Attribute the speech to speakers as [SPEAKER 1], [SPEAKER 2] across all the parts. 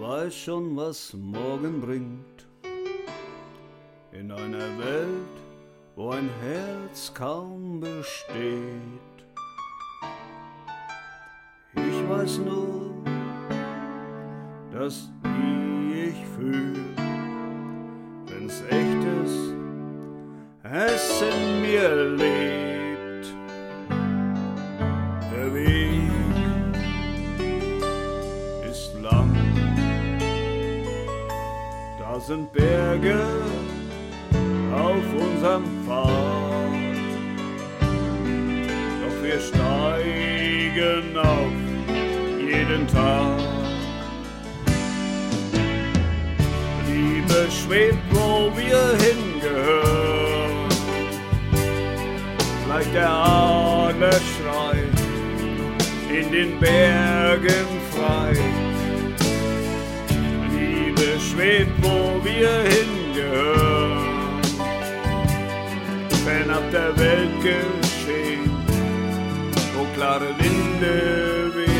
[SPEAKER 1] weiß schon, was morgen bringt. In einer Welt, wo ein Herz kaum besteht. Ich weiß nur, dass wie ich fühl, wenn's echt ist, es in mir lebt. Der Weg ist lang, da sind Berge auf unserem Pfad, doch wir steigen auf jeden Tag. Liebe schwebt, wo wir hingehören, gleich der Adler schreit, in den Bergen frei. Liebe schwebt, wo wir hingehören, fernab der Welt geschehen, wo klare Winde wehen.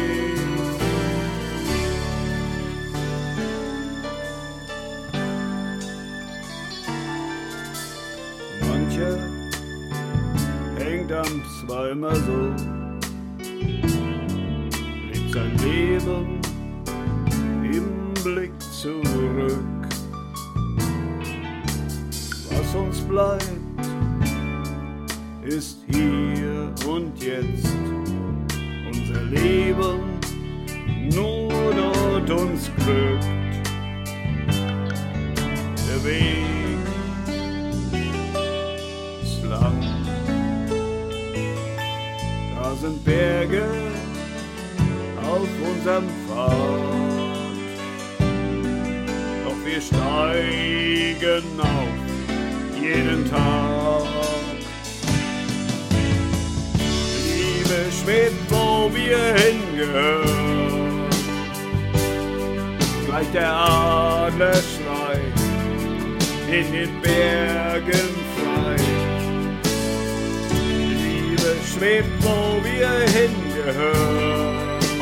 [SPEAKER 1] Mancher hängt am zweimal so, lebt sein Leben im Blick zurück. Was uns bleibt, ist hier und jetzt. Unser Leben nur dort uns glückt. Der Weg ist lang, da sind Berge auf unserem Pfad, doch wir steigen auf jeden Tag. Liebe schwebt, wo wir hingehören, gleich der Adler schreit, in den Bergen frei. Liebe schwebt, wo wir hingehören,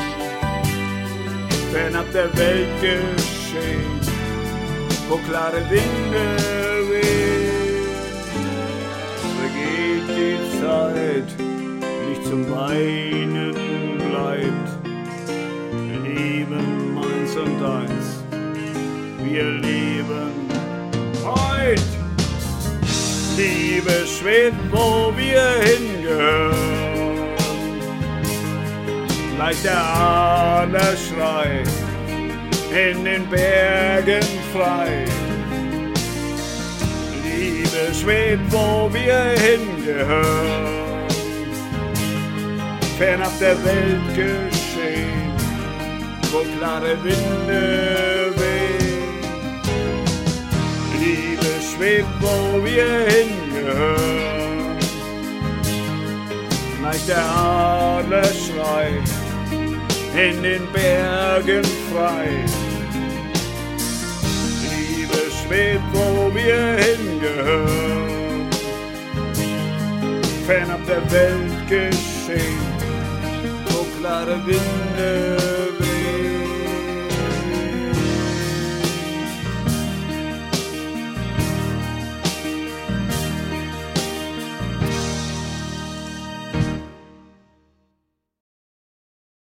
[SPEAKER 1] fernab der Welt geschehen, wo klare Winde wehen. Vergeht die Zeit, nicht zum Weinen bleibt. Wir leben eins und eins, wir leben heut. Liebe schwebt, wo wir hingehören, gleich der Adler schreit, in den Bergen frei. Liebe schwebt, wo wir hingehören, fernab der Welt geschehen, wo klare Winde wehen. Liebe schwebt, wo wir hingehören, gleich der Adler schreit, in den Bergen frei. Liebe schwebt, wo wir hingehören, fernab der Welt geschehen, wo klare Winde